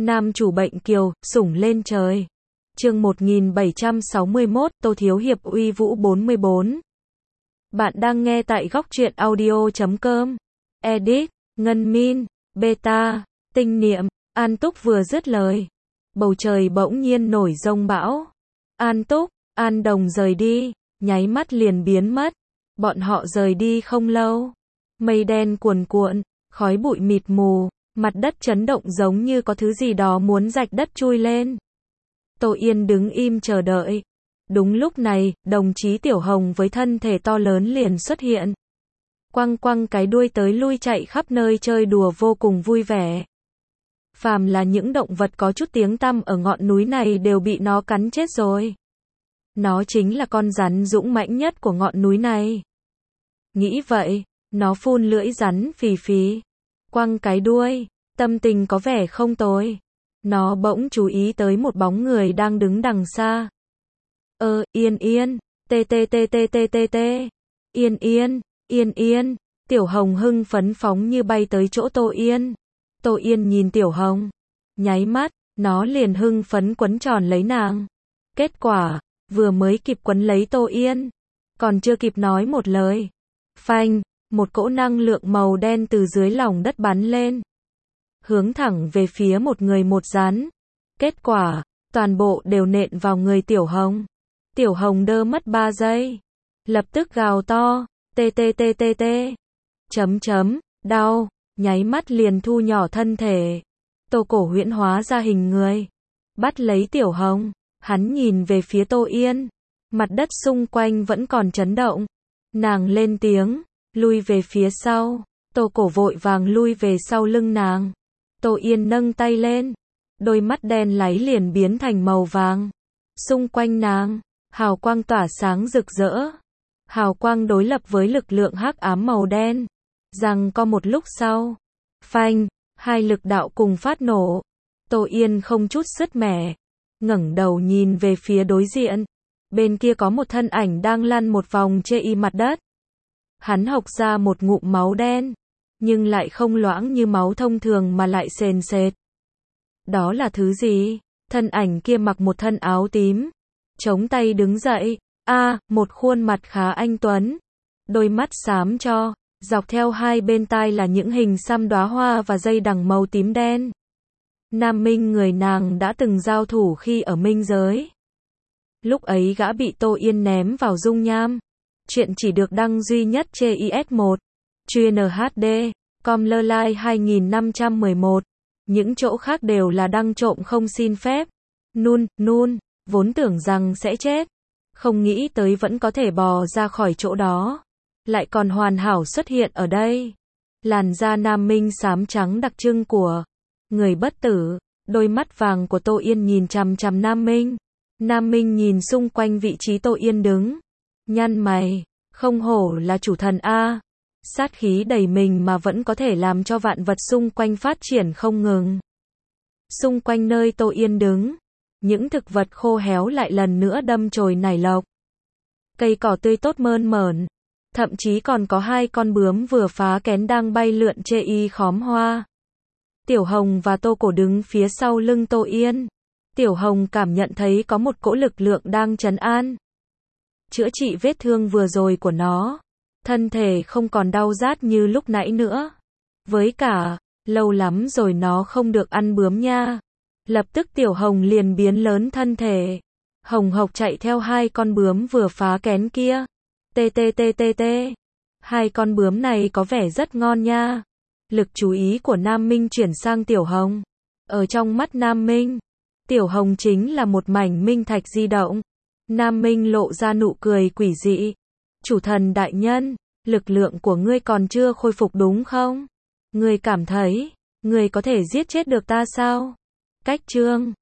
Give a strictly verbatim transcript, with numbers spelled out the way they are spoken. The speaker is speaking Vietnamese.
Nam chủ bệnh kiều, sủng lên trời. Chương một nghìn bảy trăm sáu mươi mốt, Tô Thiếu Hiệp uy vũ bốn mươi bốn. Bạn đang nghe tại góc truyện audio chấm com. Edit, Ngân Min, Beta, Tinh Niệm. An Túc vừa dứt lời, bầu trời bỗng nhiên nổi giông bão. An Túc, An Đồng rời đi, nháy mắt liền biến mất. Bọn họ rời đi không lâu, mây đen cuồn cuộn, khói bụi mịt mù, mặt đất chấn động giống như có thứ gì đó muốn rạch đất chui lên. Tô Yên đứng im chờ đợi. Đúng lúc này, đồng chí Tiểu Hồng với thân thể to lớn liền xuất hiện. Quăng quăng cái đuôi tới lui chạy khắp nơi chơi đùa vô cùng vui vẻ. Phàm là những động vật có chút tiếng tăm ở ngọn núi này đều bị nó cắn chết rồi. Nó chính là con rắn dũng mãnh nhất của ngọn núi này. Nghĩ vậy, nó phun lưỡi rắn phì phì, quăng cái đuôi, tâm tình có vẻ không tồi. Nó bỗng chú ý tới một bóng người đang đứng đằng xa. Ơ, Yên Yên, tê tê tê tê tê tê tê. Yên Yên, Yên Yên, Tiểu Hồng hưng phấn phóng như bay tới chỗ Tô Yên. Tô Yên nhìn Tiểu Hồng, nháy mắt, nó liền hưng phấn quấn tròn lấy nàng. Kết quả, vừa mới kịp quấn lấy Tô Yên, còn chưa kịp nói một lời. Phanh, một cỗ năng lượng màu đen từ dưới lòng đất bắn lên, hướng thẳng về phía một người một rắn. Kết quả, toàn bộ đều nện vào người Tiểu Hồng. Tiểu Hồng đơ mất ba giây, lập tức gào to, tê tê tê tê tê, chấm chấm, đau, nháy mắt liền thu nhỏ thân thể. Tô Cổ huyễn hóa ra hình người, bắt lấy Tiểu Hồng, hắn nhìn về phía Tô Yên, mặt đất xung quanh vẫn còn chấn động. Nàng lên tiếng, lui về phía sau. Tô Cổ vội vàng lui về sau lưng nàng. Tô Yên nâng tay lên, đôi mắt đen láy liền biến thành màu vàng. Xung quanh nàng, hào quang tỏa sáng rực rỡ. Hào quang đối lập với lực lượng hắc ám màu đen. Rằng có một lúc sau, phanh, hai lực đạo cùng phát nổ. Tô Yên không chút sứt mẻ, ngẩng đầu nhìn về phía đối diện. Bên kia có một thân ảnh đang lăn một vòng trên y mặt đất. Hắn hộc ra một ngụm máu đen, nhưng lại không loãng như máu thông thường mà lại sền sệt. Đó là thứ gì? Thân ảnh kia mặc một thân áo tím, chống tay đứng dậy. A, à, một khuôn mặt khá anh tuấn, đôi mắt xám cho, dọc theo hai bên tai là những hình xăm đóa hoa và dây đằng màu tím đen. Nam Minh người nàng đã từng giao thủ khi ở Minh giới. Lúc ấy gã bị Tô Yên ném vào dung nham. Chuyện chỉ được đăng duy nhất trên i ét một. Chuyên hát đê, com lơ lai hai nghìn năm trăm mười một. Những chỗ khác đều là đăng trộm không xin phép. Nun, nun, vốn tưởng rằng sẽ chết. Không nghĩ tới vẫn có thể bò ra khỏi chỗ đó. Lại còn hoàn hảo xuất hiện ở đây. Làn da Nam Minh xám trắng đặc trưng của người bất tử. Đôi mắt vàng của Tô Yên nhìn chằm chằm Nam Minh. Nam Minh nhìn xung quanh vị trí Tô Yên đứng, nhăn mày, không hổ là chủ thần A. Sát khí đầy mình mà vẫn có thể làm cho vạn vật xung quanh phát triển không ngừng. Xung quanh nơi Tô Yên đứng, những thực vật khô héo lại lần nữa đâm chồi nảy lộc. Cây cỏ tươi tốt mơn mởn, thậm chí còn có hai con bướm vừa phá kén đang bay lượn trên y khóm hoa. Tiểu Hồng và Tô Cổ đứng phía sau lưng Tô Yên. Tiểu Hồng cảm nhận thấy có một cỗ lực lượng đang trấn an, chữa trị vết thương vừa rồi của nó. Thân thể không còn đau rát như lúc nãy nữa. Với cả, lâu lắm rồi nó không được ăn bướm nha. Lập tức Tiểu Hồng liền biến lớn thân thể, hồng hộc chạy theo hai con bướm vừa phá kén kia. Tê tê tê tê tê. Hai con bướm này có vẻ rất ngon nha. Lực chú ý của Nam Minh chuyển sang Tiểu Hồng. Ở trong mắt Nam Minh, Tiểu Hồng chính là một mảnh minh thạch di động. Nam Minh lộ ra nụ cười quỷ dị. Chủ thần đại nhân, lực lượng của ngươi còn chưa khôi phục đúng không? Ngươi cảm thấy, ngươi có thể giết chết được ta sao? Cách chương